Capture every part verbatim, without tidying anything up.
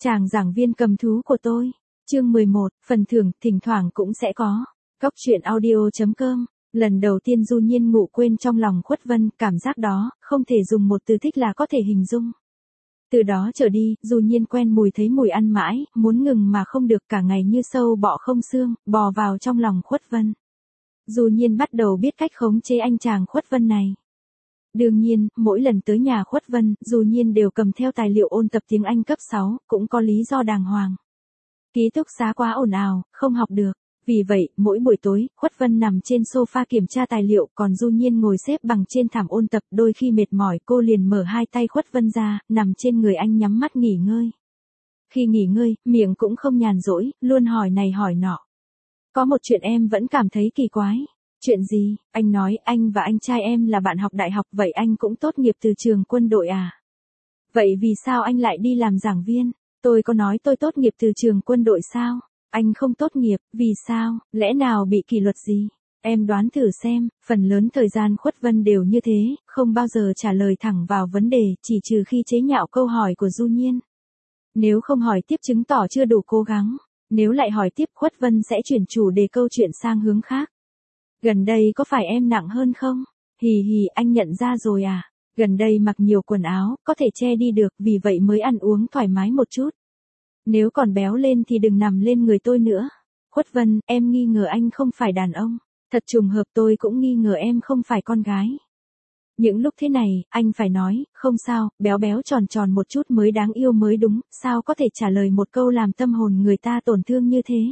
Chàng giảng viên cầm thú của tôi. Chương mười một, phần thưởng, thỉnh thoảng cũng sẽ có. Góc truyện audio chấm com. Lần đầu tiên Du Nhiên ngủ quên trong lòng Khuất Vân, cảm giác đó, không thể dùng một từ thích là có thể hình dung. Từ đó trở đi, Du Nhiên quen mùi thấy mùi ăn mãi, muốn ngừng mà không được, cả ngày như sâu bọ không xương, bò vào trong lòng Khuất Vân. Du Nhiên bắt đầu biết cách khống chế anh chàng Khuất Vân này. Đương nhiên, mỗi lần tới nhà Khuất Vân, Du Nhiên đều cầm theo tài liệu ôn tập tiếng Anh cấp sáu, cũng có lý do đàng hoàng. Ký túc xá quá ồn ào, không học được. Vì vậy, mỗi buổi tối, Khuất Vân nằm trên sofa kiểm tra tài liệu, còn Du Nhiên ngồi xếp bằng trên thảm ôn tập, đôi khi mệt mỏi cô liền mở hai tay Khuất Vân ra, nằm trên người anh nhắm mắt nghỉ ngơi. Khi nghỉ ngơi, miệng cũng không nhàn rỗi, luôn hỏi này hỏi nọ. Có một chuyện em vẫn cảm thấy kỳ quái. Chuyện gì? Anh nói anh và anh trai em là bạn học đại học, vậy anh cũng tốt nghiệp từ trường quân đội à? Vậy vì sao anh lại đi làm giảng viên? Tôi có nói tôi tốt nghiệp từ trường quân đội sao? Anh không tốt nghiệp, vì sao? Lẽ nào bị kỷ luật gì? Em đoán thử xem, phần lớn thời gian Khuất Vân đều như thế, không bao giờ trả lời thẳng vào vấn đề, chỉ trừ khi chế nhạo câu hỏi của Du Nhiên. Nếu không hỏi tiếp chứng tỏ chưa đủ cố gắng. Nếu lại hỏi tiếp, Khuất Vân sẽ chuyển chủ đề câu chuyện sang hướng khác. Gần đây có phải em nặng hơn không? Hì hì, anh nhận ra rồi à? Gần đây mặc nhiều quần áo, có thể che đi được, vì vậy mới ăn uống thoải mái một chút. Nếu còn béo lên thì đừng nằm lên người tôi nữa. Khuất Vân, em nghi ngờ anh không phải đàn ông. Thật trùng hợp, tôi cũng nghi ngờ em không phải con gái. Những lúc thế này, anh phải nói, không sao, béo béo tròn tròn một chút mới đáng yêu mới đúng, sao có thể trả lời một câu làm tâm hồn người ta tổn thương như thế.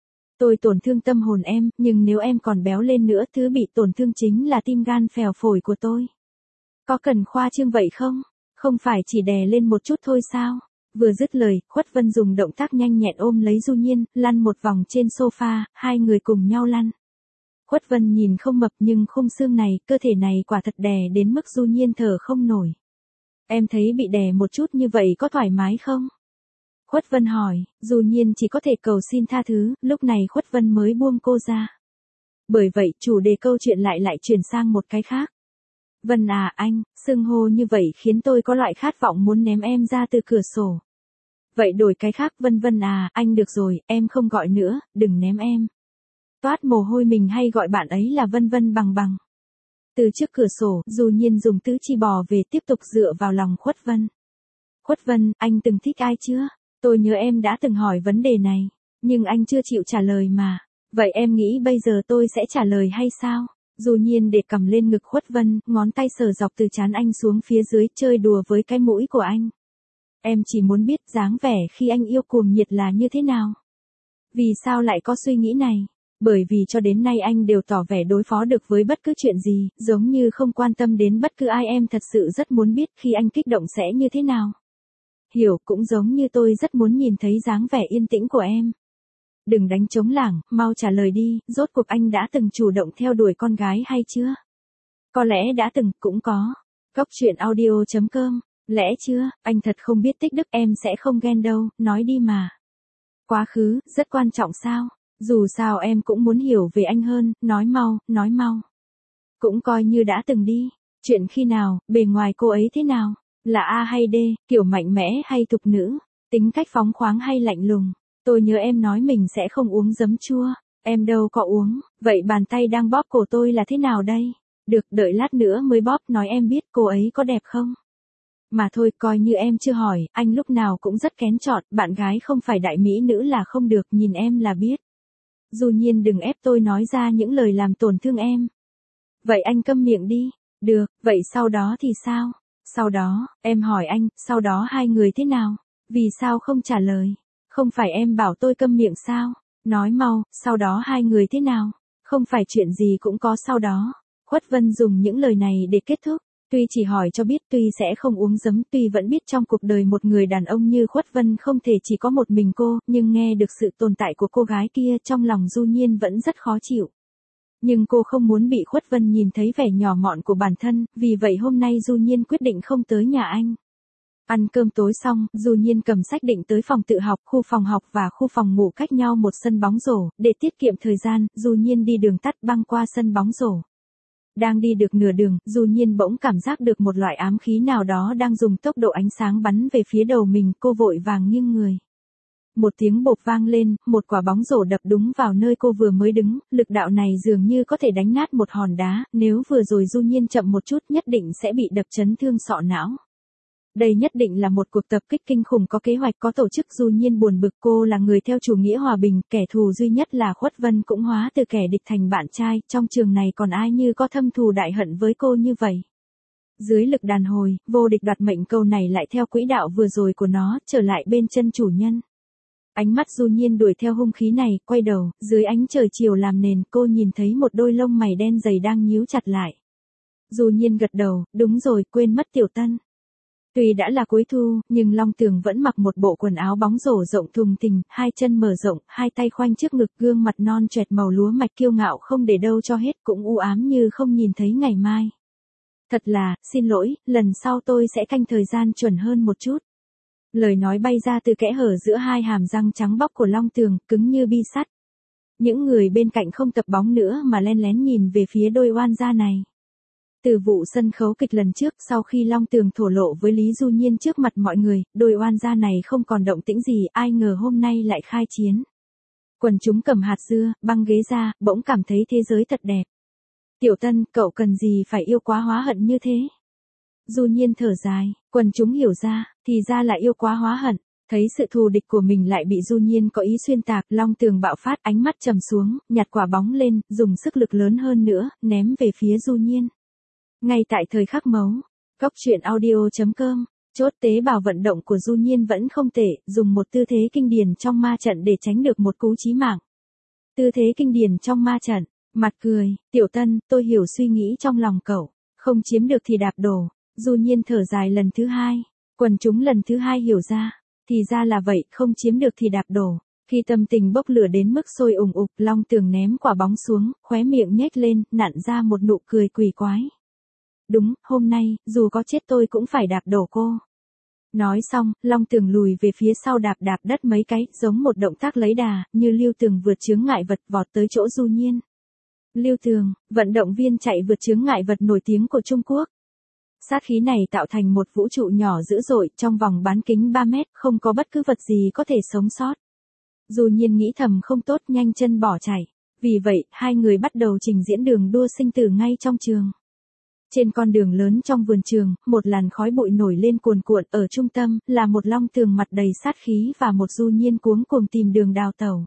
Tôi tổn thương tâm hồn em, nhưng nếu em còn béo lên nữa, thứ bị tổn thương chính là tim gan phèo phổi của tôi. Có cần khoa trương vậy không? Không phải chỉ đè lên một chút thôi sao? Vừa dứt lời, Khuất Vân dùng động tác nhanh nhẹn ôm lấy Du Nhiên, lăn một vòng trên sofa, hai người cùng nhau lăn. Khuất Vân nhìn không mập nhưng khung xương này, cơ thể này quả thật đè đến mức Du Nhiên thở không nổi. Em thấy bị đè một chút như vậy có thoải mái không? Khuất Vân hỏi, Du Nhiên chỉ có thể cầu xin tha thứ, lúc này Khuất Vân mới buông cô ra. Bởi vậy, chủ đề câu chuyện lại lại chuyển sang một cái khác. Vân à anh, xưng hô như vậy khiến tôi có loại khát vọng muốn ném em ra từ cửa sổ. Vậy đổi cái khác, Vân Vân à, anh được rồi, em không gọi nữa, đừng ném em. Toát mồ hôi mình hay gọi bạn ấy là Vân Vân bằng bằng. Từ trước cửa sổ, Du Nhiên dùng tứ chi bò về tiếp tục dựa vào lòng Khuất Vân. Khuất Vân, anh từng thích ai chưa? Tôi nhớ em đã từng hỏi vấn đề này, nhưng anh chưa chịu trả lời mà. Vậy em nghĩ bây giờ tôi sẽ trả lời hay sao? Du Nhiên để cầm lên ngực Khuất Vân, ngón tay sờ dọc từ trán anh xuống phía dưới, chơi đùa với cái mũi của anh. Em chỉ muốn biết dáng vẻ khi anh yêu cuồng nhiệt là như thế nào. Vì sao lại có suy nghĩ này? Bởi vì cho đến nay anh đều tỏ vẻ đối phó được với bất cứ chuyện gì, giống như không quan tâm đến bất cứ ai, em thật sự rất muốn biết khi anh kích động sẽ như thế nào. Hiểu, cũng giống như tôi rất muốn nhìn thấy dáng vẻ yên tĩnh của em. Đừng đánh trống lảng, mau trả lời đi, rốt cuộc anh đã từng chủ động theo đuổi con gái hay chưa? Có lẽ đã từng, cũng có. Góc truyện audio chấm com. Lẽ chưa, anh thật không biết tích đức, em sẽ không ghen đâu, nói đi mà. Quá khứ, rất quan trọng sao? Dù sao em cũng muốn hiểu về anh hơn, nói mau, nói mau. Cũng coi như đã từng đi. Chuyện khi nào, bề ngoài cô ấy thế nào? Là A hay D, kiểu mạnh mẽ hay thục nữ? Tính cách phóng khoáng hay lạnh lùng? Tôi nhớ em nói mình sẽ không uống giấm chua. Em đâu có uống, vậy bàn tay đang bóp cổ tôi là thế nào đây? Được, đợi lát nữa mới bóp, nói em biết cô ấy có đẹp không? Mà thôi, coi như em chưa hỏi, anh lúc nào cũng rất kén chọn, bạn gái không phải đại mỹ nữ là không được, nhìn em là biết. Du Nhiên đừng ép tôi nói ra những lời làm tổn thương em. Vậy anh câm miệng đi. Được, vậy sau đó thì sao? Sau đó, em hỏi anh, sau đó hai người thế nào? Vì sao không trả lời? Không phải em bảo tôi câm miệng sao? Nói mau, sau đó hai người thế nào? Không phải chuyện gì cũng có sau đó. Khuất Vân dùng những lời này để kết thúc. Tuy chỉ hỏi cho biết, tuy sẽ không uống giấm, tuy vẫn biết trong cuộc đời một người đàn ông như Khuất Vân không thể chỉ có một mình cô, nhưng nghe được sự tồn tại của cô gái kia trong lòng Du Nhiên vẫn rất khó chịu. Nhưng cô không muốn bị Khuất Vân nhìn thấy vẻ nhỏ mọn của bản thân, vì vậy hôm nay Du Nhiên quyết định không tới nhà anh. Ăn cơm tối xong, Du Nhiên cầm sách định tới phòng tự học, khu phòng học và khu phòng ngủ cách nhau một sân bóng rổ, để tiết kiệm thời gian, Du Nhiên đi đường tắt băng qua sân bóng rổ. Đang đi được nửa đường, Du Nhiên bỗng cảm giác được một loại ám khí nào đó đang dùng tốc độ ánh sáng bắn về phía đầu mình, cô vội vàng nghiêng người. Một tiếng bộp vang lên, một quả bóng rổ đập đúng vào nơi cô vừa mới đứng, lực đạo này dường như có thể đánh nát một hòn đá, nếu vừa rồi Du Nhiên chậm một chút nhất định sẽ bị đập chấn thương sọ não. Đây nhất định là một cuộc tập kích kinh khủng có kế hoạch có tổ chức. Du Nhiên buồn bực, cô là người theo chủ nghĩa hòa bình, kẻ thù duy nhất là Khuất Vân cũng hóa từ kẻ địch thành bạn trai, trong trường này còn ai như có thâm thù đại hận với cô như vậy. Dưới lực đàn hồi, vô địch đoạt mệnh câu này lại theo quỹ đạo vừa rồi của nó, trở lại bên chân chủ nhân. Ánh mắt Du Nhiên đuổi theo hung khí này, quay đầu, dưới ánh trời chiều làm nền, cô nhìn thấy một đôi lông mày đen dày đang nhíu chặt lại. Du Nhiên gật đầu, đúng rồi, quên mất Tiểu Tân. Tuy đã là cuối thu, nhưng Long Tường vẫn mặc một bộ quần áo bóng rổ rộng thùng thình, hai chân mở rộng, hai tay khoanh trước ngực, gương mặt non choẹt màu lúa mạch kiêu ngạo không để đâu cho hết, cũng u ám như không nhìn thấy ngày mai. Thật là, xin lỗi, lần sau tôi sẽ canh thời gian chuẩn hơn một chút. Lời nói bay ra từ kẽ hở giữa hai hàm răng trắng bóc của Long Tường, cứng như bi sắt. Những người bên cạnh không tập bóng nữa mà len lén nhìn về phía đôi oan gia này. Từ vụ sân khấu kịch lần trước, sau khi Long Tường thổ lộ với Lý Du Nhiên trước mặt mọi người, đôi oan gia này không còn động tĩnh gì, ai ngờ hôm nay lại khai chiến. Quần chúng cầm hạt dưa, băng ghế ra, bỗng cảm thấy thế giới thật đẹp. Tiểu Tân, cậu cần gì phải yêu quá hóa hận như thế? Du Nhiên thở dài, quần chúng hiểu ra, thì ra là yêu quá hóa hận. Thấy sự thù địch của mình lại bị Du Nhiên có ý xuyên tạc, Long Tường bạo phát, ánh mắt trầm xuống, nhặt quả bóng lên, dùng sức lực lớn hơn nữa, ném về phía Du Nhiên. Ngay tại thời khắc mấu, Cóc truyện audio chấm com, chốt tế bào vận động của Du Nhiên vẫn không tệ, dùng một tư thế kinh điển trong ma trận để tránh được một cú chí mạng. Tư thế kinh điển trong ma trận, mặt cười, Tiểu Tân, tôi hiểu suy nghĩ trong lòng cậu, không chiếm được thì đạp đổ. Du Nhiên thở dài lần thứ hai, quần chúng lần thứ hai hiểu ra, thì ra là vậy, không chiếm được thì đạp đổ. Khi tâm tình bốc lửa đến mức sôi ủng ục, Long Tường ném quả bóng xuống, khóe miệng nhếch lên, nặn ra một nụ cười quỷ quái. Đúng, hôm nay, dù có chết tôi cũng phải đạp đổ cô. Nói xong, Long Tường lùi về phía sau đạp đạp đất mấy cái, giống một động tác lấy đà, như Lưu Tường vượt chướng ngại vật vọt tới chỗ Du Nhiên. Lưu Tường, vận động viên chạy vượt chướng ngại vật nổi tiếng của Trung Quốc. Sát khí này tạo thành một vũ trụ nhỏ dữ dội, trong vòng bán kính ba mét, không có bất cứ vật gì có thể sống sót. Du Nhiên nghĩ thầm không tốt, nhanh chân bỏ chạy. Vì vậy, hai người bắt đầu trình diễn đường đua sinh tử ngay trong trường. Trên con đường lớn trong vườn trường, một làn khói bụi nổi lên cuồn cuộn, ở trung tâm, là một Long Tường mặt đầy sát khí và một Du Nhiên cuống cuồng tìm đường đào tẩu.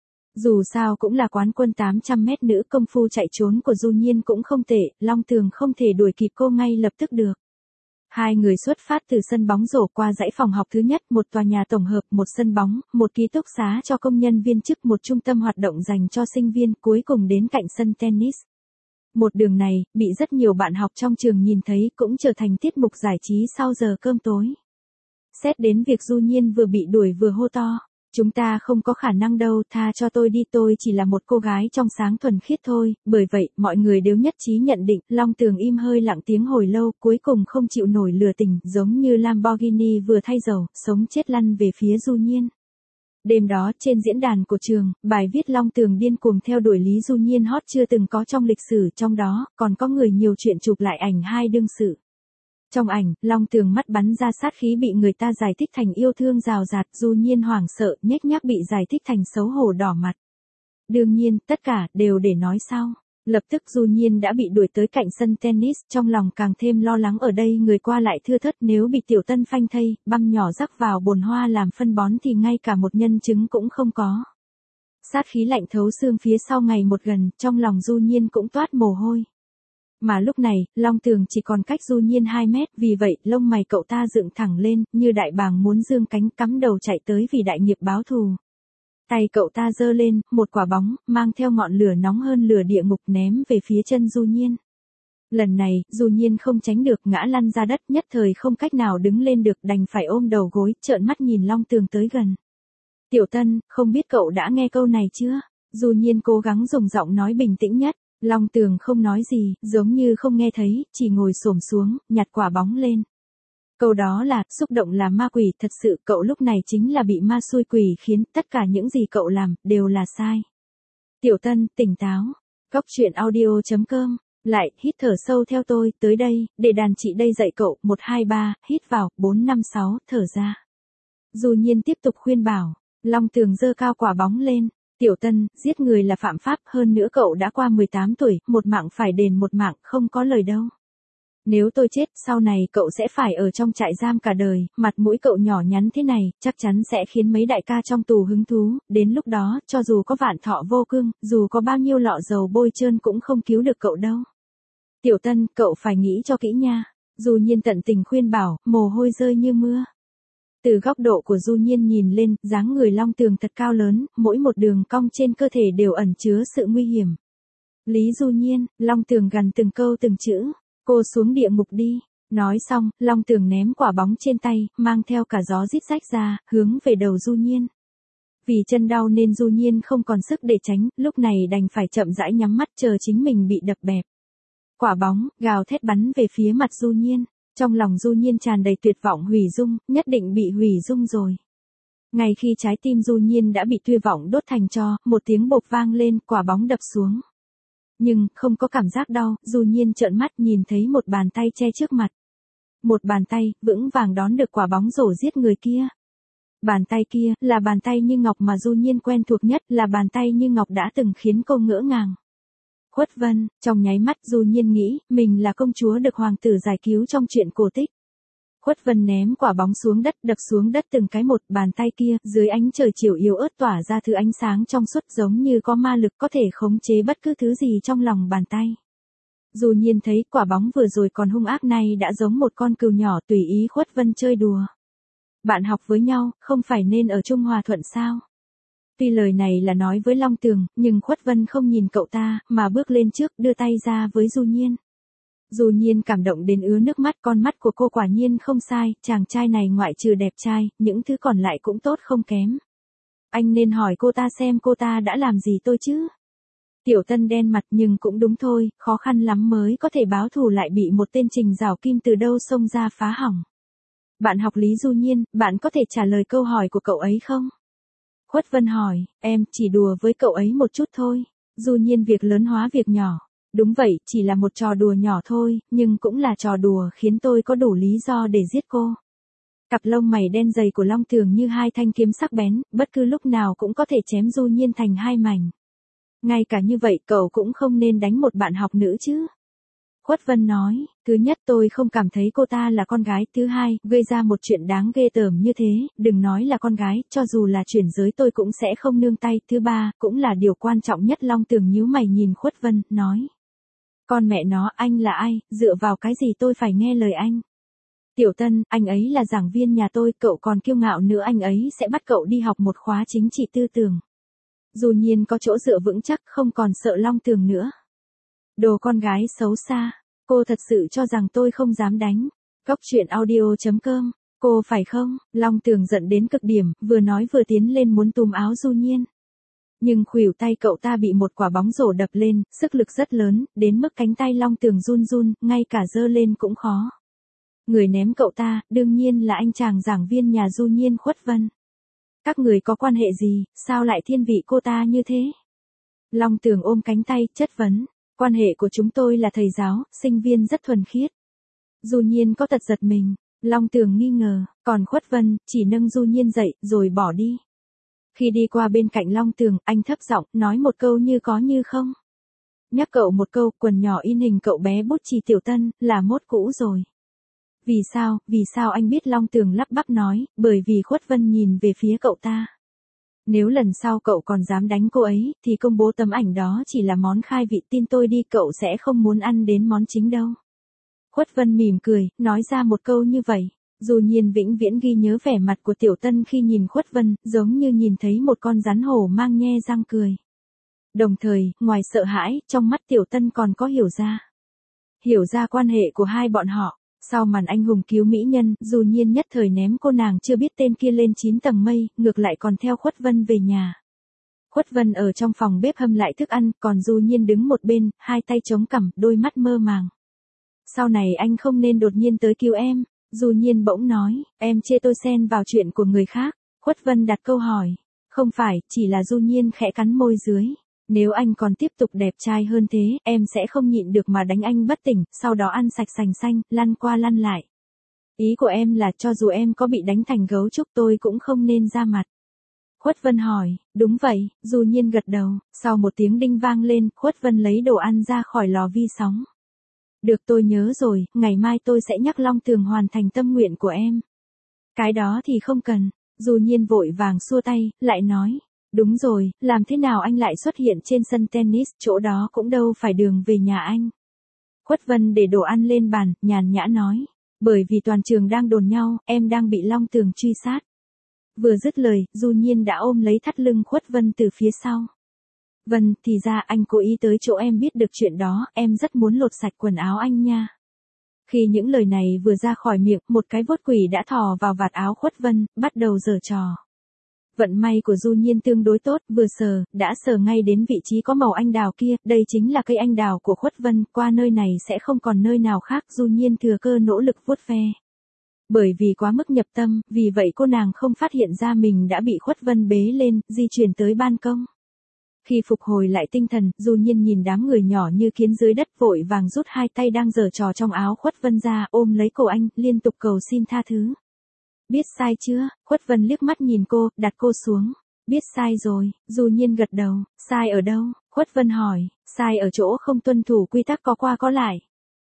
Dù sao cũng là quán quân tám trăm mét nữ, công phu chạy trốn của Du Nhiên cũng không tệ, Long Tường không thể đuổi kịp cô ngay lập tức được. Hai người xuất phát từ sân bóng rổ qua dãy phòng học thứ nhất, một tòa nhà tổng hợp, một sân bóng, một ký túc xá cho công nhân viên chức, một trung tâm hoạt động dành cho sinh viên, cuối cùng đến cạnh sân tennis. Một đường này, bị rất nhiều bạn học trong trường nhìn thấy, cũng trở thành tiết mục giải trí sau giờ cơm tối. Xét đến việc Du Nhiên vừa bị đuổi vừa hô to. Chúng ta không có khả năng đâu, tha cho tôi đi, tôi chỉ là một cô gái trong sáng thuần khiết thôi. Bởi vậy, mọi người đều nhất trí nhận định, Long Tường im hơi lặng tiếng hồi lâu, cuối cùng không chịu nổi lừa tình, giống như Lamborghini vừa thay dầu, sống chết lăn về phía Du Nhiên. Đêm đó, trên diễn đàn của trường, bài viết Long Tường điên cuồng theo đuổi Lý Du Nhiên hot chưa từng có trong lịch sử, trong đó, còn có người nhiều chuyện chụp lại ảnh hai đương sự. Trong ảnh, Long Tường mắt bắn ra sát khí bị người ta giải thích thành yêu thương rào rạt, Du Nhiên hoảng sợ, nhếch nhác bị giải thích thành xấu hổ đỏ mặt. Đương nhiên, tất cả, đều để nói sau. Lập tức Du Nhiên đã bị đuổi tới cạnh sân tennis, trong lòng càng thêm lo lắng, ở đây người qua lại thưa thớt, nếu bị Tiểu Tân phanh thây, băm nhỏ rắc vào bồn hoa làm phân bón thì ngay cả một nhân chứng cũng không có. Sát khí lạnh thấu xương phía sau ngày một gần, trong lòng Du Nhiên cũng toát mồ hôi. Mà lúc này, Long Tường chỉ còn cách Du Nhiên hai mét, vì vậy, lông mày cậu ta dựng thẳng lên, như đại bàng muốn dương cánh, cắm đầu chạy tới vì đại nghiệp báo thù. Tay cậu ta giơ lên, một quả bóng, mang theo ngọn lửa nóng hơn lửa địa ngục ném về phía chân Du Nhiên. Lần này, Du Nhiên không tránh được, ngã lăn ra đất, nhất thời không cách nào đứng lên được, đành phải ôm đầu gối, trợn mắt nhìn Long Tường tới gần. Tiểu Tân, không biết cậu đã nghe câu này chưa? Du Nhiên cố gắng dùng giọng nói bình tĩnh nhất. Long Tường không nói gì, giống như không nghe thấy, chỉ ngồi xổm xuống, nhặt quả bóng lên. Câu đó là, xúc động là ma quỷ, thật sự, cậu lúc này chính là bị ma xui quỷ khiến, tất cả những gì cậu làm, đều là sai. Tiểu Tân, tỉnh táo. Cóc truyện audio chấm com Lại, hít thở sâu theo tôi, tới đây, để đàn chị đây dạy cậu, một hai ba, hít vào, bốn năm sáu, thở ra. Du Nhiên tiếp tục khuyên bảo, Long Tường giơ cao quả bóng lên, Tiểu Tân, giết người là phạm pháp, hơn nữa cậu đã qua mười tám tuổi, một mạng phải đền một mạng, không có lời đâu. Nếu tôi chết, sau này cậu sẽ phải ở trong trại giam cả đời, mặt mũi cậu nhỏ nhắn thế này, chắc chắn sẽ khiến mấy đại ca trong tù hứng thú, đến lúc đó, cho dù có vạn thọ vô cương, dù có bao nhiêu lọ dầu bôi trơn cũng không cứu được cậu đâu. Tiểu Tân, cậu phải nghĩ cho kỹ nha. Du Nhiên tận tình khuyên bảo, mồ hôi rơi như mưa. Từ góc độ của Du Nhiên nhìn lên, dáng người Long Tường thật cao lớn, mỗi một đường cong trên cơ thể đều ẩn chứa sự nguy hiểm. Lý Du Nhiên, Long Tường gằn từng câu từng chữ, cô xuống địa ngục đi. Nói xong, Long Tường ném quả bóng trên tay, mang theo cả gió rít rách ra, hướng về đầu Du Nhiên. Vì chân đau nên Du Nhiên không còn sức để tránh, lúc này đành phải chậm rãi nhắm mắt chờ chính mình bị đập bẹp. Quả bóng, gào thét bắn về phía mặt Du Nhiên. Trong lòng Du Nhiên tràn đầy tuyệt vọng hủy dung, nhất định bị hủy dung rồi. Ngay khi trái tim Du Nhiên đã bị tuyệt vọng đốt thành tro, một tiếng bộp vang lên, quả bóng đập xuống. Nhưng, không có cảm giác đau, Du Nhiên trợn mắt nhìn thấy một bàn tay che trước mặt. Một bàn tay, vững vàng đón được quả bóng rổ giết người kia. Bàn tay kia, là bàn tay Như Ngọc mà Du Nhiên quen thuộc nhất, là bàn tay Như Ngọc đã từng khiến cô ngỡ ngàng. Khuất Vân, trong nháy mắt Du Nhiên nghĩ, mình là công chúa được hoàng tử giải cứu trong chuyện cổ tích. Khuất Vân ném quả bóng xuống đất, đập xuống đất từng cái một, bàn tay kia, dưới ánh trời chiều yếu ớt tỏa ra thứ ánh sáng trong suốt giống như có ma lực có thể khống chế bất cứ thứ gì trong lòng bàn tay. Du Nhiên thấy quả bóng vừa rồi còn hung ác này đã giống một con cừu nhỏ tùy ý Khuất Vân chơi đùa. Bạn học với nhau, không phải nên ở chung hòa thuận sao? Tuy lời này là nói với Long Tường, nhưng Khuất Vân không nhìn cậu ta, mà bước lên trước đưa tay ra với Du Nhiên. Du Nhiên cảm động đến ứa nước mắt, con mắt của cô quả nhiên không sai, chàng trai này ngoại trừ đẹp trai, những thứ còn lại cũng tốt không kém. Anh nên hỏi cô ta xem cô ta đã làm gì tôi chứ. Tiểu Tân đen mặt nhưng cũng đúng thôi, khó khăn lắm mới có thể báo thù lại bị một tên Trình Giảo Kim từ đâu xông ra phá hỏng. Bạn học Lý Du Nhiên, bạn có thể trả lời câu hỏi của cậu ấy không? Khuất Vân hỏi, em chỉ đùa với cậu ấy một chút thôi. Du Nhiên việc lớn hóa việc nhỏ. Đúng vậy, chỉ là một trò đùa nhỏ thôi, nhưng cũng là trò đùa khiến tôi có đủ lý do để giết cô. Cặp lông mày đen dày của Long Tường như hai thanh kiếm sắc bén, bất cứ lúc nào cũng có thể chém Du Nhiên thành hai mảnh. Ngay cả như vậy cậu cũng không nên đánh một bạn học nữ chứ. Khuất Vân nói, thứ nhất tôi không cảm thấy cô ta là con gái, thứ hai, gây ra một chuyện đáng ghê tởm như thế, đừng nói là con gái, cho dù là chuyển giới tôi cũng sẽ không nương tay, thứ ba, cũng là điều quan trọng nhất. Long Tường nhíu mày nhìn Khuất Vân, nói. Con mẹ nó, anh là ai, dựa vào cái gì tôi phải nghe lời anh? Tiểu Tân, anh ấy là giảng viên nhà tôi, cậu còn kiêu ngạo nữa, anh ấy sẽ bắt cậu đi học một khóa chính trị tư tưởng. Du Nhiên có chỗ dựa vững chắc, không còn sợ Long Tường nữa. Đồ con gái xấu xa, cô thật sự cho rằng tôi không dám đánh. Góc truyện audio chấm com, cô phải không? Long Tường giận đến cực điểm, vừa nói vừa tiến lên muốn túm áo Du Nhiên. Nhưng khuỷu tay cậu ta bị một quả bóng rổ đập lên, sức lực rất lớn, đến mức cánh tay Long Tường run run, ngay cả giơ lên cũng khó. Người ném cậu ta, đương nhiên là anh chàng giảng viên nhà Du Nhiên, Khuất Vân. Các người có quan hệ gì, sao lại thiên vị cô ta như thế? Long Tường ôm cánh tay, chất vấn. Quan hệ của chúng tôi là thầy giáo, sinh viên rất thuần khiết. Du Nhiên có tật giật mình. Long Tường nghi ngờ, còn Khuất Vân, chỉ nâng Du Nhiên dậy, rồi bỏ đi. Khi đi qua bên cạnh Long Tường, anh thấp giọng, nói một câu như có như không. Nhắc cậu một câu, quần nhỏ in hình cậu bé bút chì Tiểu Tân, là mốt cũ rồi. Vì sao, vì sao anh biết? Long Tường lắp bắp nói, bởi vì Khuất Vân nhìn về phía cậu ta. Nếu lần sau cậu còn dám đánh cô ấy, thì công bố tấm ảnh đó chỉ là món khai vị, tin tôi đi, cậu sẽ không muốn ăn đến món chính đâu. Khuất Vân mỉm cười, nói ra một câu như vậy. Du Nhiên vĩnh viễn ghi nhớ vẻ mặt của Tiểu Tân khi nhìn Khuất Vân, giống như nhìn thấy một con rắn hổ mang nhe răng cười. Đồng thời, ngoài sợ hãi, trong mắt Tiểu Tân còn có hiểu ra. Hiểu ra quan hệ của hai bọn họ. Sau màn anh hùng cứu mỹ nhân, Du Nhiên nhất thời ném cô nàng chưa biết tên kia lên chín tầng mây, ngược lại còn theo Khuất Vân về nhà. Khuất Vân ở trong phòng bếp hâm lại thức ăn, còn Du Nhiên đứng một bên, hai tay chống cằm, đôi mắt mơ màng. Sau này anh không nên đột nhiên tới cứu em. Du Nhiên bỗng nói, em chê tôi xen vào chuyện của người khác. Khuất Vân đặt câu hỏi. Không phải, chỉ là Du Nhiên khẽ cắn môi dưới. Nếu anh còn tiếp tục đẹp trai hơn thế, em sẽ không nhịn được mà đánh anh bất tỉnh, sau đó ăn sạch sành xanh, lăn qua lăn lại. Ý của em là cho dù em có bị đánh thành gấu trúc tôi cũng không nên ra mặt. Khuất Vân hỏi, đúng vậy, Du Nhiên gật đầu, sau một tiếng đinh vang lên, Khuất Vân lấy đồ ăn ra khỏi lò vi sóng. Được tôi nhớ rồi, ngày mai tôi sẽ nhắc Long Tường hoàn thành tâm nguyện của em. Cái đó thì không cần, Du Nhiên vội vàng xua tay, lại nói. Đúng rồi, làm thế nào anh lại xuất hiện trên sân tennis, chỗ đó cũng đâu phải đường về nhà anh. Khuất Vân để đồ ăn lên bàn, nhàn nhã nói. Bởi vì toàn trường đang đồn nhau, em đang bị Long Tường truy sát. Vừa dứt lời, Du Nhiên đã ôm lấy thắt lưng Khuất Vân từ phía sau. Vân, thì ra anh cố ý tới chỗ em biết được chuyện đó, em rất muốn lột sạch quần áo anh nha. Khi những lời này vừa ra khỏi miệng, một cái vuốt quỷ đã thò vào vạt áo Khuất Vân, bắt đầu giở trò. Vận may của Du Nhiên tương đối tốt, vừa sờ, đã sờ ngay đến vị trí có màu anh đào kia, đây chính là cây anh đào của Khuất Vân, qua nơi này sẽ không còn nơi nào khác, Du Nhiên thừa cơ nỗ lực vuốt ve. Bởi vì quá mức nhập tâm, vì vậy cô nàng không phát hiện ra mình đã bị Khuất Vân bế lên, di chuyển tới ban công. Khi phục hồi lại tinh thần, Du Nhiên nhìn đám người nhỏ như kiến dưới đất vội vàng rút hai tay đang giở trò trong áo Khuất Vân ra, ôm lấy cổ anh, liên tục cầu xin tha thứ. Biết sai chưa? Khuất Vân liếc mắt nhìn cô, đặt cô xuống. Biết sai rồi, Du Nhiên gật đầu. Sai ở đâu? Khuất Vân hỏi. Sai ở chỗ không tuân thủ quy tắc có qua có lại.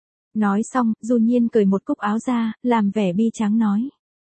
Nói xong, Du Nhiên cởi một cúc áo ra, làm vẻ bi tráng nói.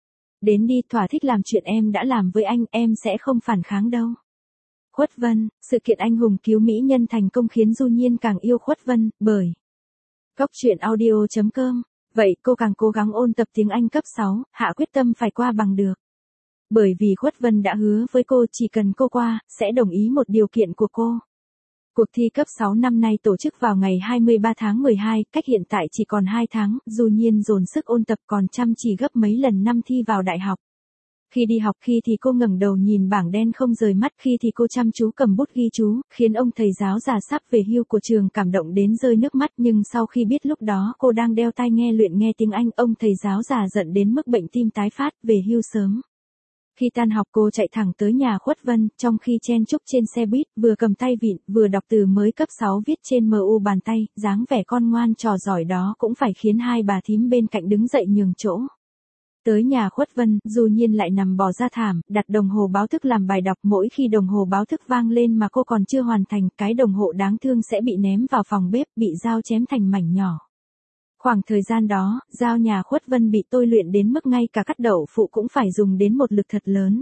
Đến đi, thỏa thích làm chuyện em đã làm với anh, em sẽ không phản kháng đâu. Khuất Vân, sự kiện anh hùng cứu mỹ nhân thành công khiến Du Nhiên càng yêu Khuất Vân, bởi Góc truyện audio chấm com. Vậy cô càng cố gắng ôn tập tiếng Anh cấp sáu, hạ quyết tâm phải qua bằng được. Bởi vì Khuất Vân đã hứa với cô chỉ cần cô qua, sẽ đồng ý một điều kiện của cô. Cuộc thi cấp sáu năm nay tổ chức vào ngày hai mươi ba tháng mười hai, cách hiện tại chỉ còn hai tháng, Du Nhiên dồn sức ôn tập còn chăm chỉ gấp mấy lần năm thi vào đại học. Khi đi học khi thì cô ngẩng đầu nhìn bảng đen không rời mắt, khi thì cô chăm chú cầm bút ghi chú, khiến ông thầy giáo già sắp về hưu của trường cảm động đến rơi nước mắt, nhưng sau khi biết lúc đó cô đang đeo tai nghe luyện nghe tiếng Anh, ông thầy giáo già giận đến mức bệnh tim tái phát, về hưu sớm. Khi tan học cô chạy thẳng tới nhà Khuất Vân, trong khi chen chúc trên xe buýt, vừa cầm tay vịn, vừa đọc từ mới cấp sáu viết trên em u bàn tay, dáng vẻ con ngoan trò giỏi đó cũng phải khiến hai bà thím bên cạnh đứng dậy nhường chỗ. Tới nhà Khuất Vân, Du Nhiên lại nằm bò ra thảm, đặt đồng hồ báo thức làm bài đọc, mỗi khi đồng hồ báo thức vang lên mà cô còn chưa hoàn thành, cái đồng hồ đáng thương sẽ bị ném vào phòng bếp, bị dao chém thành mảnh nhỏ. Khoảng thời gian đó, dao nhà Khuất Vân bị tôi luyện đến mức ngay cả cắt đậu phụ cũng phải dùng đến một lực thật lớn.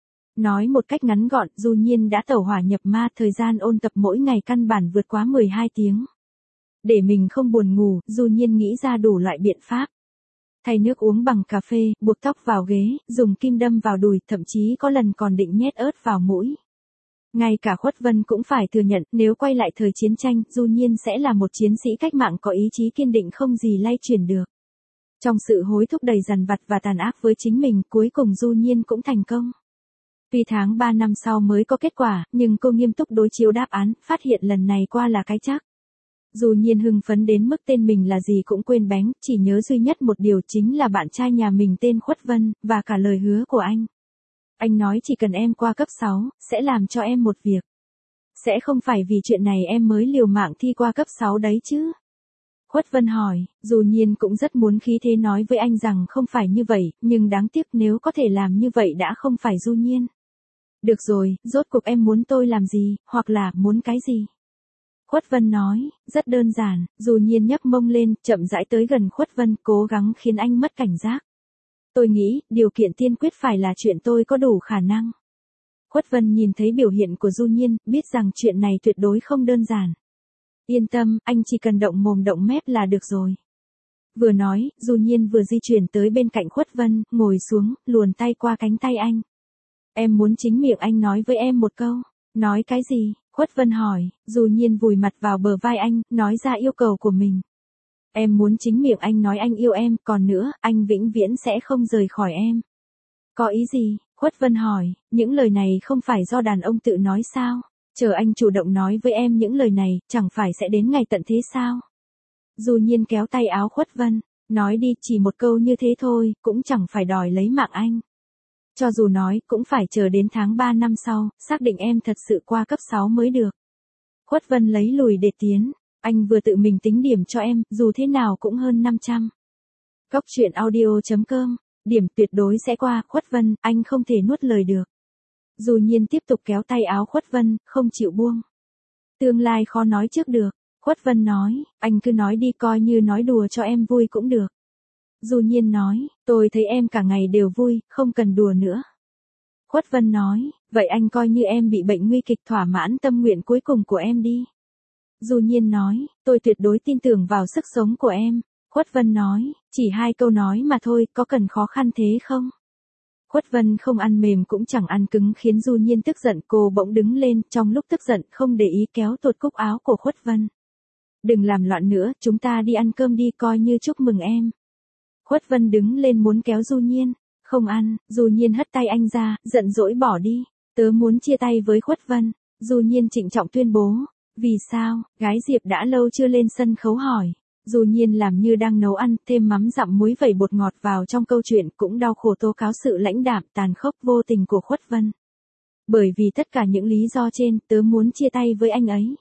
Nói một cách ngắn gọn, Du Nhiên đã tẩu hỏa nhập ma, thời gian ôn tập mỗi ngày căn bản vượt quá mười hai tiếng. Để mình không buồn ngủ, Du Nhiên nghĩ ra đủ loại biện pháp. Thay nước uống bằng cà phê, buộc tóc vào ghế, dùng kim đâm vào đùi, thậm chí có lần còn định nhét ớt vào mũi. Ngay cả Khuất Vân cũng phải thừa nhận, nếu quay lại thời chiến tranh, Du Nhiên sẽ là một chiến sĩ cách mạng có ý chí kiên định không gì lay chuyển được. Trong sự hối thúc đầy dằn vặt và tàn ác với chính mình, cuối cùng Du Nhiên cũng thành công. Tuy tháng ba năm sau mới có kết quả, nhưng cô nghiêm túc đối chiếu đáp án, phát hiện lần này qua là cái chắc. Du Nhiên hưng phấn đến mức tên mình là gì cũng quên bén, chỉ nhớ duy nhất một điều chính là bạn trai nhà mình tên Khuất Vân, và cả lời hứa của anh. Anh nói chỉ cần em qua cấp sáu, sẽ làm cho em một việc. Sẽ không phải vì chuyện này em mới liều mạng thi qua cấp sáu đấy chứ? Khuất Vân hỏi, Du Nhiên cũng rất muốn khí thế nói với anh rằng không phải như vậy, nhưng đáng tiếc nếu có thể làm như vậy đã không phải Du Nhiên. Được rồi, rốt cuộc em muốn tôi làm gì, hoặc là muốn cái gì? Khuất Vân nói, rất đơn giản. Du Nhiên nhấc mông lên, chậm rãi tới gần Khuất Vân, cố gắng khiến anh mất cảnh giác. Tôi nghĩ, điều kiện tiên quyết phải là chuyện tôi có đủ khả năng. Khuất Vân nhìn thấy biểu hiện của Du Nhiên, biết rằng chuyện này tuyệt đối không đơn giản. Yên tâm, anh chỉ cần động mồm động mép là được rồi. Vừa nói, Du Nhiên vừa di chuyển tới bên cạnh Khuất Vân, ngồi xuống, luồn tay qua cánh tay anh. Em muốn chính miệng anh nói với em một câu. Nói cái gì? Khuất Vân hỏi. Du Nhiên vùi mặt vào bờ vai anh, nói ra yêu cầu của mình. Em muốn chính miệng anh nói anh yêu em, còn nữa, anh vĩnh viễn sẽ không rời khỏi em. Có ý gì? Khuất Vân hỏi. Những lời này không phải do đàn ông tự nói sao? Chờ anh chủ động nói với em những lời này, chẳng phải sẽ đến ngày tận thế sao? Du Nhiên kéo tay áo Khuất Vân. Nói đi, chỉ một câu như thế thôi, cũng chẳng phải đòi lấy mạng anh. Cho dù nói, cũng phải chờ đến tháng ba năm sau, xác định em thật sự qua cấp sáu mới được. Khuất Vân lấy lùi để tiến. Anh vừa tự mình tính điểm cho em, dù thế nào cũng hơn năm trăm. Góc truyện audio chấm com. Điểm tuyệt đối sẽ qua, Khuất Vân, anh không thể nuốt lời được. Dù Nhiên tiếp tục kéo tay áo Khuất Vân, không chịu buông. Tương lai khó nói trước được. Khuất Vân nói, anh cứ nói đi, coi như nói đùa cho em vui cũng được. Dù Nhiên nói, tôi thấy em cả ngày đều vui, không cần đùa nữa. Khuất Vân nói, vậy anh coi như em bị bệnh nguy kịch, thỏa mãn tâm nguyện cuối cùng của em đi. Dù Nhiên nói, tôi tuyệt đối tin tưởng vào sức sống của em. Khuất Vân nói, chỉ hai câu nói mà thôi, có cần khó khăn thế không? Khuất Vân không ăn mềm cũng chẳng ăn cứng khiến Du Nhiên tức giận, cô bỗng đứng lên, trong lúc tức giận không để ý kéo tuột cúc áo của Khuất Vân. Đừng làm loạn nữa, chúng ta đi ăn cơm đi, coi như chúc mừng em. Khuất Vân đứng lên muốn kéo Du Nhiên. Không ăn, Du Nhiên hất tay anh ra, giận dỗi bỏ đi. Tớ muốn chia tay với Khuất Vân. Du Nhiên trịnh trọng tuyên bố. Vì sao? Gái Diệp đã lâu chưa lên sân khấu hỏi. Du Nhiên làm như đang nấu ăn, thêm mắm dặm muối vẩy bột ngọt vào trong câu chuyện, cũng đau khổ tố cáo sự lãnh đạm, tàn khốc, vô tình của Khuất Vân. Bởi vì tất cả những lý do trên, tớ muốn chia tay với anh ấy.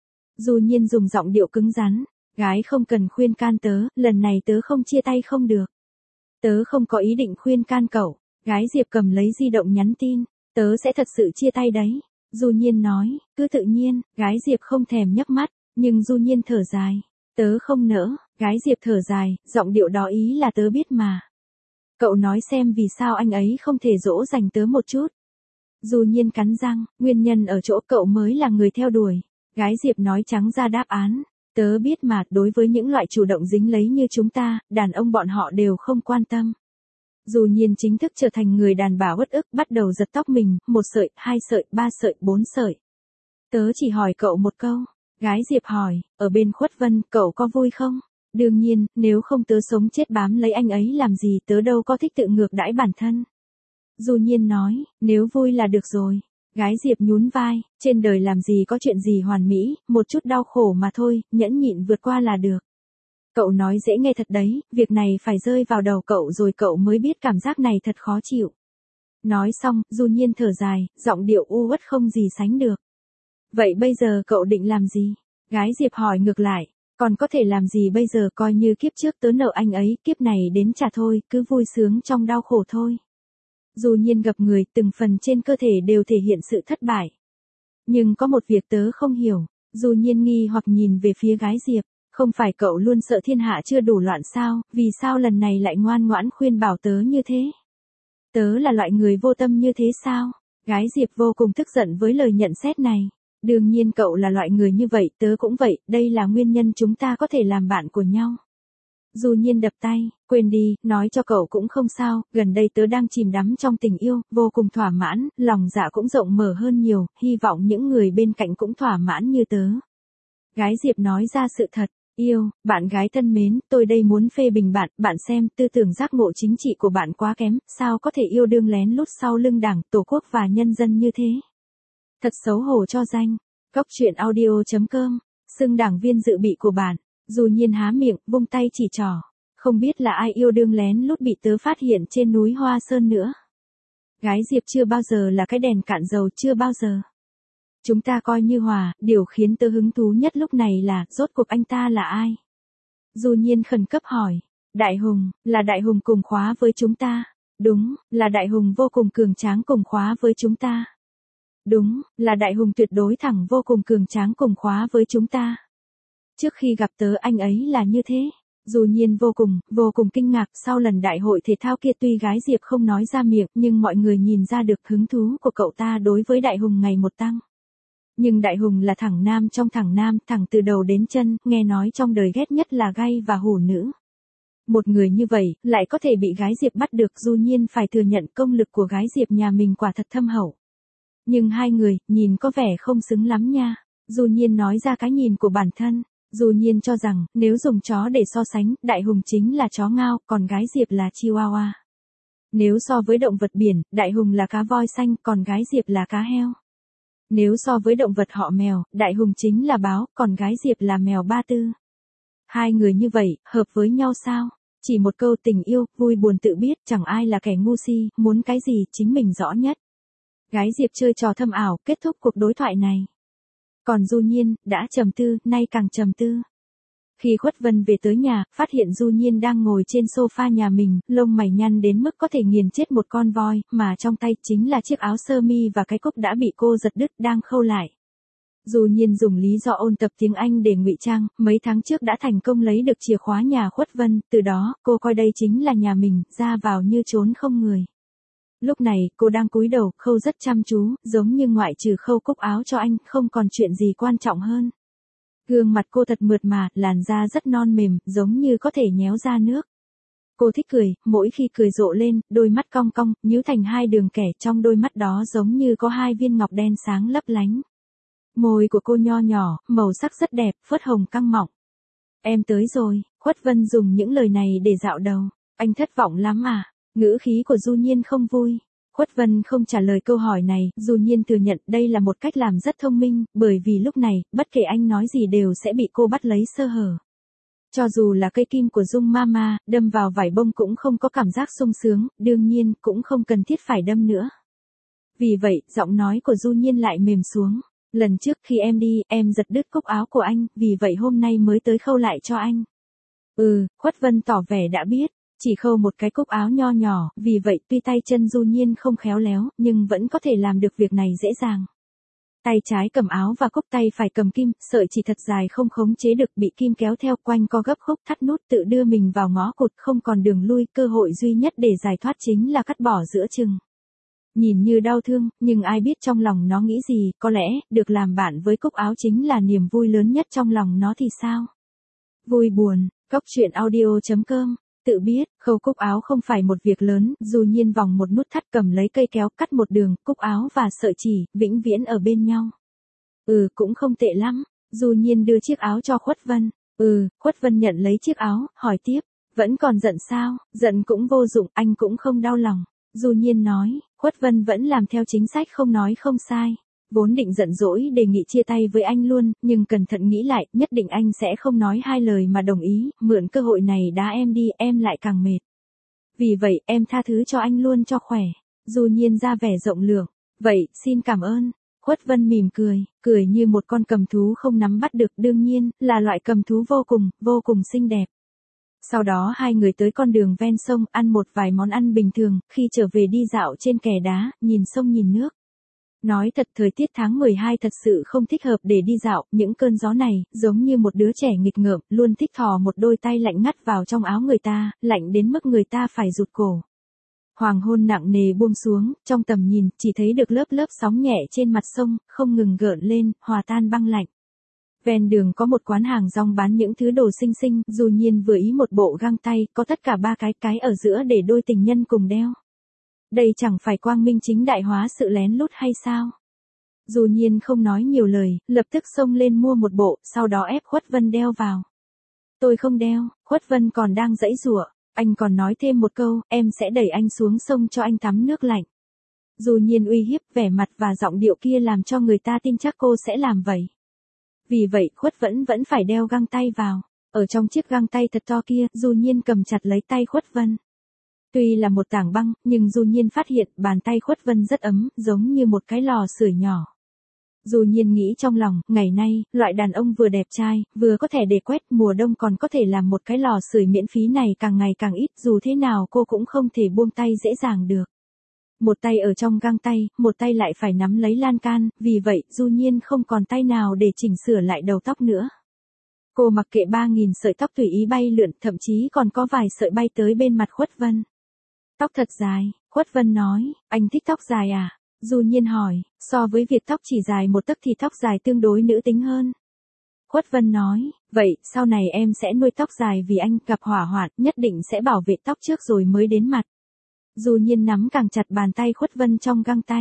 Du Nhiên dùng giọng điệu cứng rắn. Gái không cần khuyên can tớ, lần này tớ không chia tay không được. Tớ không có ý định khuyên can cậu. Gái Diệp cầm lấy di động nhắn tin. Tớ sẽ thật sự chia tay đấy. Du Nhiên nói, cứ tự nhiên. Gái Diệp không thèm nhấc mắt, nhưng Du Nhiên thở dài. Tớ không nỡ. Gái Diệp thở dài, giọng điệu đó ý là tớ biết mà. Cậu nói xem vì sao anh ấy không thể dỗ dành tớ một chút. Du Nhiên cắn răng, nguyên nhân ở chỗ cậu mới là người theo đuổi. Gái Diệp nói trắng ra đáp án. Tớ biết mà, đối với những loại chủ động dính lấy như chúng ta, đàn ông bọn họ đều không quan tâm. Du Nhiên chính thức trở thành người đàn bà uất ức, bắt đầu giật tóc mình, một sợi, hai sợi, ba sợi, bốn sợi. Tớ chỉ hỏi cậu một câu. Gái Diệp hỏi, ở bên Khuất Vân, cậu có vui không? Đương nhiên, nếu không tớ sống chết bám lấy anh ấy làm gì, tớ đâu có thích tự ngược đãi bản thân. Du Nhiên nói, nếu vui là được rồi. Gái Diệp nhún vai, trên đời làm gì có chuyện gì hoàn mỹ, một chút đau khổ mà thôi, nhẫn nhịn vượt qua là được. Cậu nói dễ nghe thật đấy, việc này phải rơi vào đầu cậu rồi cậu mới biết cảm giác này thật khó chịu. Nói xong, Du Nhiên thở dài, giọng điệu u uất không gì sánh được. Vậy bây giờ cậu định làm gì? Gái Diệp hỏi ngược lại, còn có thể làm gì bây giờ, coi như kiếp trước tớ nợ anh ấy, kiếp này đến trả thôi, cứ vui sướng trong đau khổ thôi. Du Nhiên gặp người, từng phần trên cơ thể đều thể hiện sự thất bại. Nhưng có một việc tớ không hiểu. Du Nhiên nghi hoặc nhìn về phía gái Diệp. Không phải cậu luôn sợ thiên hạ chưa đủ loạn sao, vì sao lần này lại ngoan ngoãn khuyên bảo tớ như thế? Tớ là loại người vô tâm như thế sao? Gái Diệp vô cùng tức giận với lời nhận xét này. Đương nhiên cậu là loại người như vậy, tớ cũng vậy, đây là nguyên nhân chúng ta có thể làm bạn của nhau. Du Nhiên đập tay, quên đi, nói cho cậu cũng không sao, gần đây tớ đang chìm đắm trong tình yêu, vô cùng thỏa mãn, lòng dạ cũng rộng mở hơn nhiều, hy vọng những người bên cạnh cũng thỏa mãn như tớ. Gái Diệp nói ra sự thật, yêu, bạn gái thân mến, tôi đây muốn phê bình bạn, bạn xem, tư tưởng giác ngộ chính trị của bạn quá kém, sao có thể yêu đương lén lút sau lưng Đảng, Tổ quốc và nhân dân như thế. Thật xấu hổ cho danh. Góc truyện audio chấm com, xưng đảng viên dự bị của bạn. Du Nhiên há miệng, vung tay chỉ trỏ. Không biết là ai yêu đương lén lút bị tớ phát hiện trên núi Hoa Sơn nữa. Gái Diệp chưa bao giờ là cái đèn cạn dầu, chưa bao giờ. Chúng ta coi như hòa, điều khiến tớ hứng thú nhất lúc này là, rốt cuộc anh ta là ai? Du Nhiên khẩn cấp hỏi. Đại Hùng, là Đại Hùng cùng khóa với chúng ta. Đúng, là Đại Hùng vô cùng cường tráng cùng khóa với chúng ta. Đúng, là Đại Hùng tuyệt đối thẳng vô cùng cường tráng cùng khóa với chúng ta. Trước khi gặp tớ anh ấy là như thế. Du Nhiên vô cùng, vô cùng kinh ngạc, sau lần đại hội thể thao kia tuy gái Diệp không nói ra miệng, nhưng mọi người nhìn ra được hứng thú của cậu ta đối với Đại Hùng ngày một tăng. Nhưng Đại Hùng là thẳng nam trong thẳng nam, thẳng từ đầu đến chân, nghe nói trong đời ghét nhất là gay và hủ nữ. Một người như vậy, lại có thể bị gái Diệp bắt được, Du Nhiên phải thừa nhận công lực của gái Diệp nhà mình quả thật thâm hậu. Nhưng hai người, nhìn có vẻ không xứng lắm nha. Du Nhiên nói ra cái nhìn của bản thân. Du Nhiên cho rằng, nếu dùng chó để so sánh, Đại Hùng chính là chó ngao, còn gái Diệp là chihuahua. Nếu so với động vật biển, Đại Hùng là cá voi xanh, còn gái Diệp là cá heo. Nếu so với động vật họ mèo, Đại Hùng chính là báo, còn gái Diệp là mèo ba tư. Hai người như vậy, hợp với nhau sao? Chỉ một câu tình yêu, vui buồn tự biết, chẳng ai là kẻ ngu si, muốn cái gì, chính mình rõ nhất. Gái Diệp chơi trò thâm ảo, kết thúc cuộc đối thoại này. Còn Du Nhiên, đã trầm tư, nay càng trầm tư. Khi Khuất Vân về tới nhà, phát hiện Du Nhiên đang ngồi trên sofa nhà mình, lông mày nhăn đến mức có thể nghiền chết một con voi, mà trong tay chính là chiếc áo sơ mi và cái cúc đã bị cô giật đứt đang khâu lại. Du Nhiên dùng lý do ôn tập tiếng Anh để ngụy trang, mấy tháng trước đã thành công lấy được chìa khóa nhà Khuất Vân, từ đó, cô coi đây chính là nhà mình, ra vào như trốn không người. Lúc này, cô đang cúi đầu, khâu rất chăm chú, giống như ngoại trừ khâu cúc áo cho anh, không còn chuyện gì quan trọng hơn. Gương mặt cô thật mượt mà, làn da rất non mềm, giống như có thể nhéo ra nước. Cô thích cười, mỗi khi cười rộ lên, đôi mắt cong cong, nhíu thành hai đường kẻ, trong đôi mắt đó giống như có hai viên ngọc đen sáng lấp lánh. Môi của cô nho nhỏ, màu sắc rất đẹp, phớt hồng căng mọng. Em tới rồi, Khuất Vân dùng những lời này để dạo đầu. Anh thất vọng lắm à? Ngữ khí của Du Nhiên không vui. Khuất Vân không trả lời câu hỏi này, Du Nhiên thừa nhận đây là một cách làm rất thông minh, bởi vì lúc này, bất kể anh nói gì đều sẽ bị cô bắt lấy sơ hở. Cho dù là cây kim của Dung Mama, đâm vào vải bông cũng không có cảm giác sung sướng, đương nhiên, cũng không cần thiết phải đâm nữa. Vì vậy, giọng nói của Du Nhiên lại mềm xuống. Lần trước khi em đi, em giật đứt cúc áo của anh, vì vậy hôm nay mới tới khâu lại cho anh. Ừ, Khuất Vân tỏ vẻ đã biết. Chỉ khâu một cái cúc áo nho nhỏ, vì vậy tuy tay chân Du Nhiên không khéo léo, nhưng vẫn có thể làm được việc này dễ dàng. Tay trái cầm áo và cúc tay phải cầm kim, sợi chỉ thật dài không khống chế được bị kim kéo theo quanh co gấp khúc thắt nút tự đưa mình vào ngõ cụt không còn đường lui, cơ hội duy nhất để giải thoát chính là cắt bỏ giữa chừng. Nhìn như đau thương, nhưng ai biết trong lòng nó nghĩ gì, có lẽ, được làm bạn với cúc áo chính là niềm vui lớn nhất trong lòng nó thì sao? Vui buồn, Cốc Truyện Audio chấm com. Tự biết, khâu cúc áo không phải một việc lớn, Du Nhiên vòng một nút thắt cầm lấy cây kéo cắt một đường, cúc áo và sợi chỉ, vĩnh viễn ở bên nhau. Ừ, cũng không tệ lắm. Du Nhiên đưa chiếc áo cho Khuất Vân. Ừ, Khuất Vân nhận lấy chiếc áo, hỏi tiếp, vẫn còn giận sao? Giận cũng vô dụng, anh cũng không đau lòng. Du Nhiên nói, Khuất Vân vẫn làm theo chính sách không nói không sai. Vốn định giận dỗi đề nghị chia tay với anh luôn, nhưng cẩn thận nghĩ lại, nhất định anh sẽ không nói hai lời mà đồng ý, mượn cơ hội này đá em đi, em lại càng mệt. Vì vậy, em tha thứ cho anh luôn cho khỏe. Du Nhiên ra vẻ rộng lượng. Vậy, xin cảm ơn. Khuất Vân mỉm cười, cười như một con cầm thú không nắm bắt được, đương nhiên, là loại cầm thú vô cùng, vô cùng xinh đẹp. Sau đó hai người tới con đường ven sông, ăn một vài món ăn bình thường, khi trở về đi dạo trên kè đá, nhìn sông nhìn nước. Nói thật thời tiết tháng mười hai thật sự không thích hợp để đi dạo, những cơn gió này, giống như một đứa trẻ nghịch ngợm, luôn thích thò một đôi tay lạnh ngắt vào trong áo người ta, lạnh đến mức người ta phải rụt cổ. Hoàng hôn nặng nề buông xuống, trong tầm nhìn, chỉ thấy được lớp lớp sóng nhẹ trên mặt sông, không ngừng gợn lên, hòa tan băng lạnh. Ven đường có một quán hàng rong bán những thứ đồ xinh xinh, Du Nhiên vừa ý một bộ găng tay, có tất cả ba cái, cái ở giữa để đôi tình nhân cùng đeo. Đây chẳng phải quang minh chính đại hóa sự lén lút hay sao? Du Nhiên không nói nhiều lời, lập tức xông lên mua một bộ, sau đó ép Khuất Vân đeo vào. Tôi không đeo, Khuất Vân còn đang giãy giụa, anh còn nói thêm một câu, em sẽ đẩy anh xuống sông cho anh tắm nước lạnh. Du Nhiên uy hiếp, vẻ mặt và giọng điệu kia làm cho người ta tin chắc cô sẽ làm vậy. Vì vậy, Khuất vẫn vẫn phải đeo găng tay vào. Ở trong chiếc găng tay thật to kia, Du Nhiên cầm chặt lấy tay Khuất Vân. Tuy là một tảng băng, nhưng Du Nhiên phát hiện bàn tay Khuất Vân rất ấm, giống như một cái lò sưởi nhỏ. Du Nhiên nghĩ trong lòng, ngày nay, loại đàn ông vừa đẹp trai, vừa có thể để quét, mùa đông còn có thể làm một cái lò sưởi miễn phí này càng ngày càng ít, dù thế nào cô cũng không thể buông tay dễ dàng được. Một tay ở trong găng tay, một tay lại phải nắm lấy lan can, vì vậy, Du Nhiên không còn tay nào để chỉnh sửa lại đầu tóc nữa. Cô mặc kệ ba nghìn sợi tóc tùy ý bay lượn, thậm chí còn có vài sợi bay tới bên mặt Khuất Vân. Tóc thật dài, Khuất Vân nói, anh thích tóc dài à? Du Nhiên hỏi, so với việc tóc chỉ dài một tấc thì tóc dài tương đối nữ tính hơn. Khuất Vân nói, vậy, sau này em sẽ nuôi tóc dài vì anh, gặp hỏa hoạn, nhất định sẽ bảo vệ tóc trước rồi mới đến mặt. Du Nhiên nắm càng chặt bàn tay Khuất Vân trong găng tay.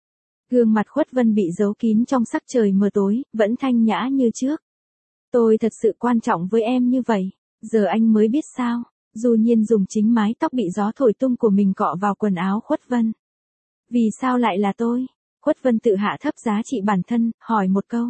Gương mặt Khuất Vân bị giấu kín trong sắc trời mờ tối, vẫn thanh nhã như trước. Tôi thật sự quan trọng với em như vậy, giờ anh mới biết sao? Du Nhiên dùng chính mái tóc bị gió thổi tung của mình cọ vào quần áo Khuất Vân. Vì sao lại là tôi? Khuất Vân tự hạ thấp giá trị bản thân, hỏi một câu.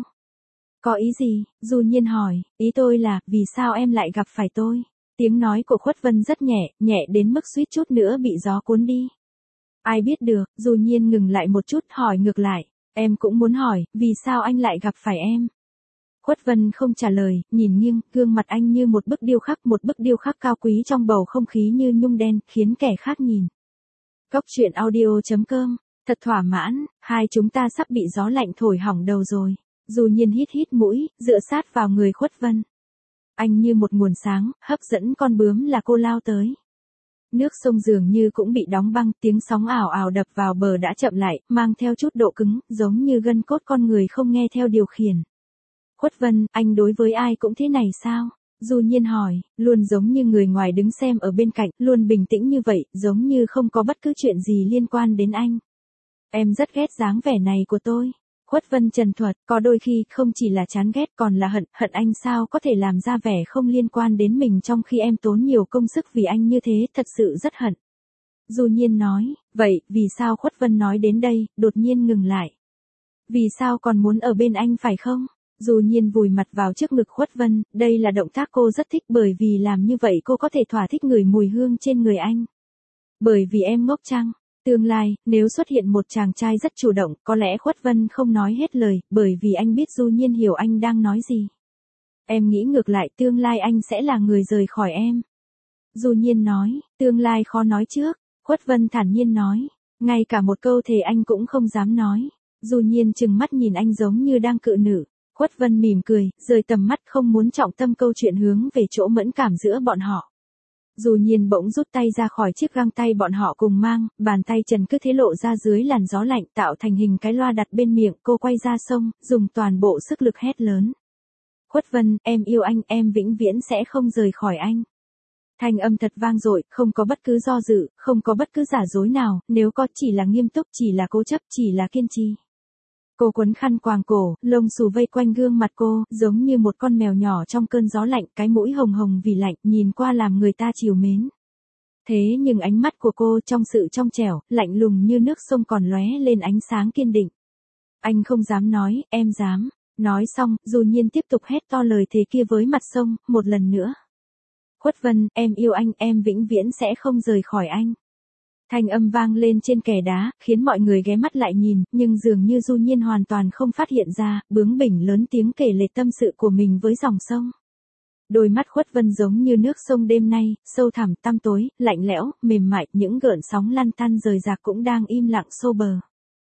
Có ý gì? Du Nhiên hỏi, ý tôi là, vì sao em lại gặp phải tôi? Tiếng nói của Khuất Vân rất nhẹ, nhẹ đến mức suýt chút nữa bị gió cuốn đi. Ai biết được, Du Nhiên ngừng lại một chút, hỏi ngược lại. Em cũng muốn hỏi, vì sao anh lại gặp phải em? Khuất Vân không trả lời, nhìn nghiêng, gương mặt anh như một bức điêu khắc, một bức điêu khắc cao quý trong bầu không khí như nhung đen, khiến kẻ khác nhìn. Cốc truyện audio chấm com, thật thỏa mãn, hai chúng ta sắp bị gió lạnh thổi hỏng đầu rồi. Dù Nhiên hít hít mũi, dựa sát vào người Khuất Vân. Anh như một nguồn sáng, hấp dẫn con bướm là cô lao tới. Nước sông dường như cũng bị đóng băng, tiếng sóng ảo ảo đập vào bờ đã chậm lại, mang theo chút độ cứng, giống như gân cốt con người không nghe theo điều khiển. Khuất Vân, anh đối với ai cũng thế này sao? Du Nhiên hỏi, luôn giống như người ngoài đứng xem ở bên cạnh, luôn bình tĩnh như vậy, giống như không có bất cứ chuyện gì liên quan đến anh. Em rất ghét dáng vẻ này của tôi. Khuất Vân trần thuật, có đôi khi không chỉ là chán ghét còn là hận, hận anh sao có thể làm ra vẻ không liên quan đến mình trong khi em tốn nhiều công sức vì anh như thế, thật sự rất hận. Du Nhiên nói, vậy, vì sao Khuất Vân nói đến đây, đột nhiên ngừng lại? Vì sao còn muốn ở bên anh phải không? Du Nhiên vùi mặt vào trước ngực Khuất Vân, đây là động tác cô rất thích bởi vì làm như vậy cô có thể thỏa thích ngửi mùi hương trên người anh. Bởi vì em ngốc chăng? Tương lai, nếu xuất hiện một chàng trai rất chủ động, có lẽ Khuất Vân không nói hết lời, bởi vì anh biết Du Nhiên hiểu anh đang nói gì. Em nghĩ ngược lại tương lai anh sẽ là người rời khỏi em. Du Nhiên nói, tương lai khó nói trước. Khuất Vân thản nhiên nói, ngay cả một câu thề anh cũng không dám nói. Du Nhiên trừng mắt nhìn anh giống như đang cự nữ. Khuất Vân mỉm cười, rời tầm mắt không muốn trọng tâm câu chuyện hướng về chỗ mẫn cảm giữa bọn họ. Du Nhiên bỗng rút tay ra khỏi chiếc găng tay bọn họ cùng mang, bàn tay trần cứ thế lộ ra dưới làn gió lạnh tạo thành hình cái loa đặt bên miệng, cô quay ra sông, dùng toàn bộ sức lực hét lớn. Khuất Vân, em yêu anh, em vĩnh viễn sẽ không rời khỏi anh. Thanh âm thật vang dội, không có bất cứ do dự, không có bất cứ giả dối nào, nếu có chỉ là nghiêm túc, chỉ là cố chấp, chỉ là kiên trì. Cô quấn khăn quàng cổ, lông xù vây quanh gương mặt cô, giống như một con mèo nhỏ trong cơn gió lạnh, cái mũi hồng hồng vì lạnh, nhìn qua làm người ta trìu mến. Thế nhưng ánh mắt của cô trong sự trong trẻo, lạnh lùng như nước sông còn lóe lên ánh sáng kiên định. Anh không dám nói, em dám. Nói xong, Du Nhiên tiếp tục hét to lời thề kia với mặt sông, một lần nữa. Khuất Vân, em yêu anh, em vĩnh viễn sẽ không rời khỏi anh. Thanh âm vang lên trên kè đá, khiến mọi người ghé mắt lại nhìn, nhưng dường như Du Nhiên hoàn toàn không phát hiện ra, bướng bỉnh lớn tiếng kể lể tâm sự của mình với dòng sông. Đôi mắt Khuất Vân giống như nước sông đêm nay, sâu thẳm, tăm tối, lạnh lẽo, mềm mại, những gợn sóng lăn tăn rời rạc cũng đang im lặng xô bờ.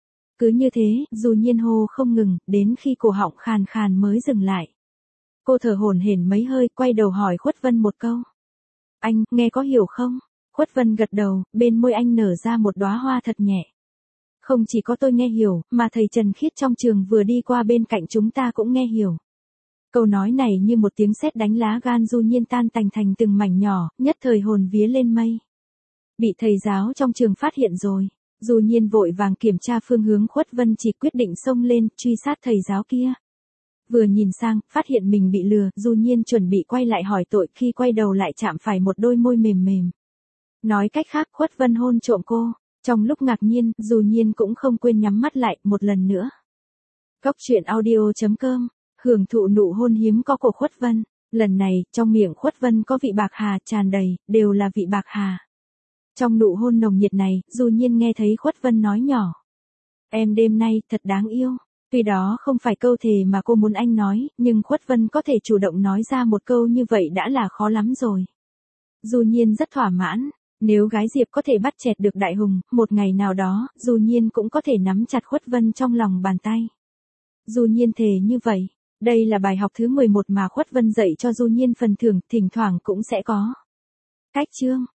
Cứ như thế, Du Nhiên hô không ngừng, đến khi cổ họng khàn khàn mới dừng lại. Cô thở hổn hển mấy hơi, quay đầu hỏi Khuất Vân một câu. Anh, nghe có hiểu không? Khuất Vân gật đầu, bên môi anh nở ra một đóa hoa thật nhẹ. Không chỉ có tôi nghe hiểu, mà thầy Trần Khiết trong trường vừa đi qua bên cạnh chúng ta cũng nghe hiểu. Câu nói này như một tiếng sét đánh lá gan Du Nhiên tan tành thành từng mảnh nhỏ, nhất thời hồn vía lên mây. Bị thầy giáo trong trường phát hiện rồi. Du Nhiên vội vàng kiểm tra phương hướng Khuất Vân chỉ quyết định xông lên, truy sát thầy giáo kia. Vừa nhìn sang, phát hiện mình bị lừa, Du Nhiên chuẩn bị quay lại hỏi tội, khi quay đầu lại chạm phải một đôi môi mềm mềm. Nói cách khác, Khuất Vân hôn trộm cô. Trong lúc ngạc nhiên, Du Nhiên cũng không quên nhắm mắt lại, một lần nữa. Cốc truyện audio chấm com, hưởng thụ nụ hôn hiếm có của Khuất Vân. Lần này, trong miệng Khuất Vân có vị bạc hà tràn đầy, đều là vị bạc hà. Trong nụ hôn nồng nhiệt này, Du Nhiên nghe thấy Khuất Vân nói nhỏ. Em đêm nay, thật đáng yêu. Tuy đó không phải câu thề mà cô muốn anh nói, nhưng Khuất Vân có thể chủ động nói ra một câu như vậy đã là khó lắm rồi. Du Nhiên rất thỏa mãn. Nếu gái Diệp có thể bắt chẹt được Đại Hùng, một ngày nào đó, Du Nhiên cũng có thể nắm chặt Khuất Vân trong lòng bàn tay. Du Nhiên thề như vậy. Đây là bài học thứ mười một mà Khuất Vân dạy cho Du Nhiên, phần thưởng, thỉnh thoảng cũng sẽ có. Cách chương.